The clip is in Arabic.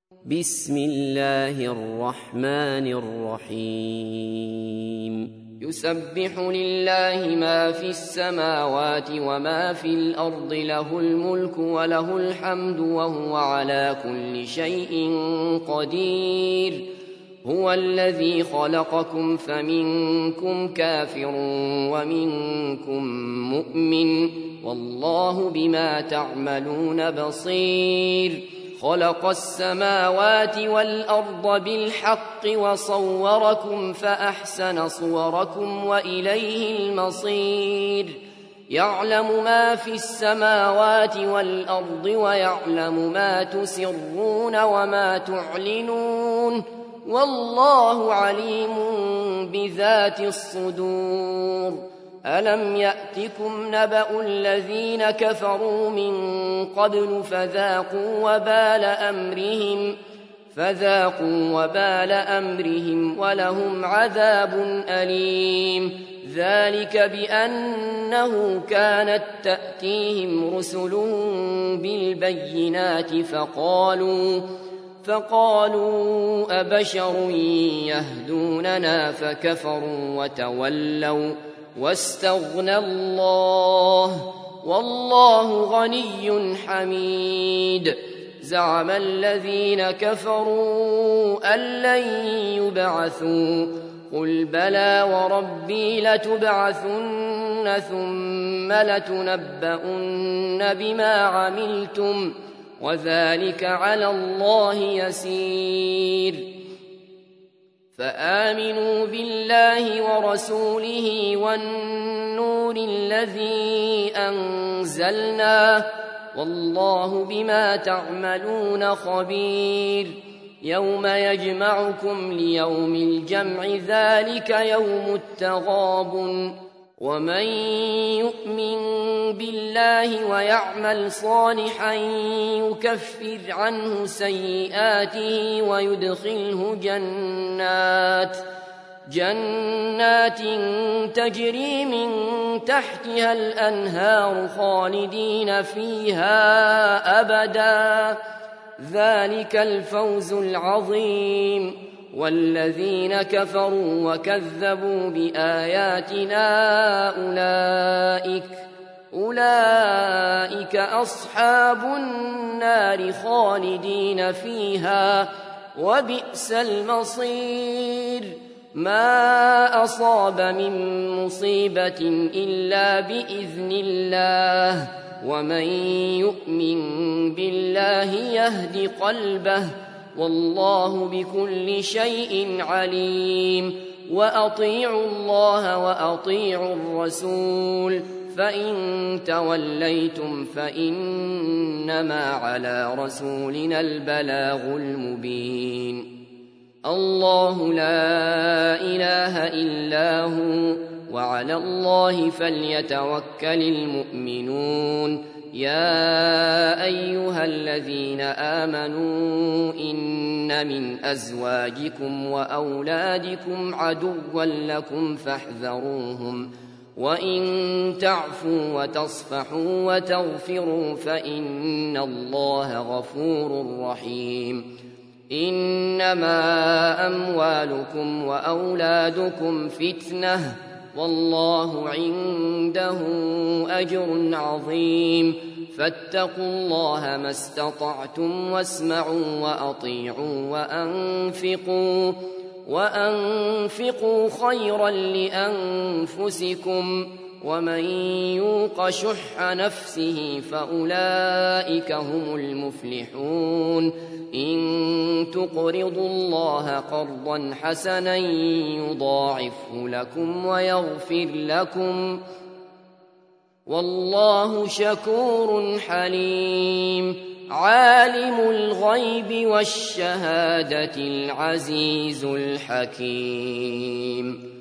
بسم الله الرحمن الرحيم يسبح لله ما في السماوات وما في الأرض له الملك وله الحمد وهو على كل شيء قدير هو الذي خلقكم فمنكم كافر ومنكم مؤمن والله بما تعملون بصير خلق السماوات والأرض بالحق وصوركم فأحسن صوركم وإليه المصير يعلم ما في السماوات والأرض ويعلم ما تسرون وما تعلنون والله عليم بذات الصدور ألم يأتكم نبأ الذين كفروا من قبل فذاقوا وبال أمرهم ولهم عذاب أليم ذلك بأنه كانت تأتيهم رسلهم بالبينات فقالوا أبشر يهدوننا فكفروا وتولوا واستغنى الله والله غني حميد زعم الذين كفروا أن لن يبعثوا قل بلى وربي لتبعثن ثم لتنبؤن بما عملتم وذلك على الله يسير فآمنوا بالله ورسوله والنور الذي أنزلنا والله بما تعملون خبير يوم يجمعكم ليوم الجمع ذلك يوم التغابن ومن يؤمن بالله ويعمل صالحا يكفر عنه سيئاته ويدخله جنات تجري من تحتها الأنهار خالدين فيها أبدا ذلك الفوز العظيم والذين كفروا وكذبوا بآياتنا أولئك أصحاب النار خالدين فيها وبئس المصير ما أصاب من مصيبة إلا بإذن الله ومن يؤمن بالله يهد قلبه والله بكل شيء عليم وأطيعوا الله وأطيعوا الرسول فإن توليتم فإنما على رسولنا البلاغ المبين الله لا إله إلا هو وعلى الله فليتوكل المؤمنون يا أيها الذين آمنوا إن من أزواجكم وأولادكم عدوا لكم فاحذروهم وإن تعفوا وتصفحوا وتغفروا فإن الله غفور رحيم إنما أموالكم وأولادكم فتنة والله عنده أجر عظيم فاتقوا الله ما استطعتم واسمعوا وأطيعوا وأنفقوا خيرا لأنفسكم ومن يوق شح نفسه فأولئك هم المفلحون إن تقرضوا الله قرضا حسنا يضاعفه لكم ويغفر لكم والله شكور حليم عالم الغيب والشهادة العزيز الحكيم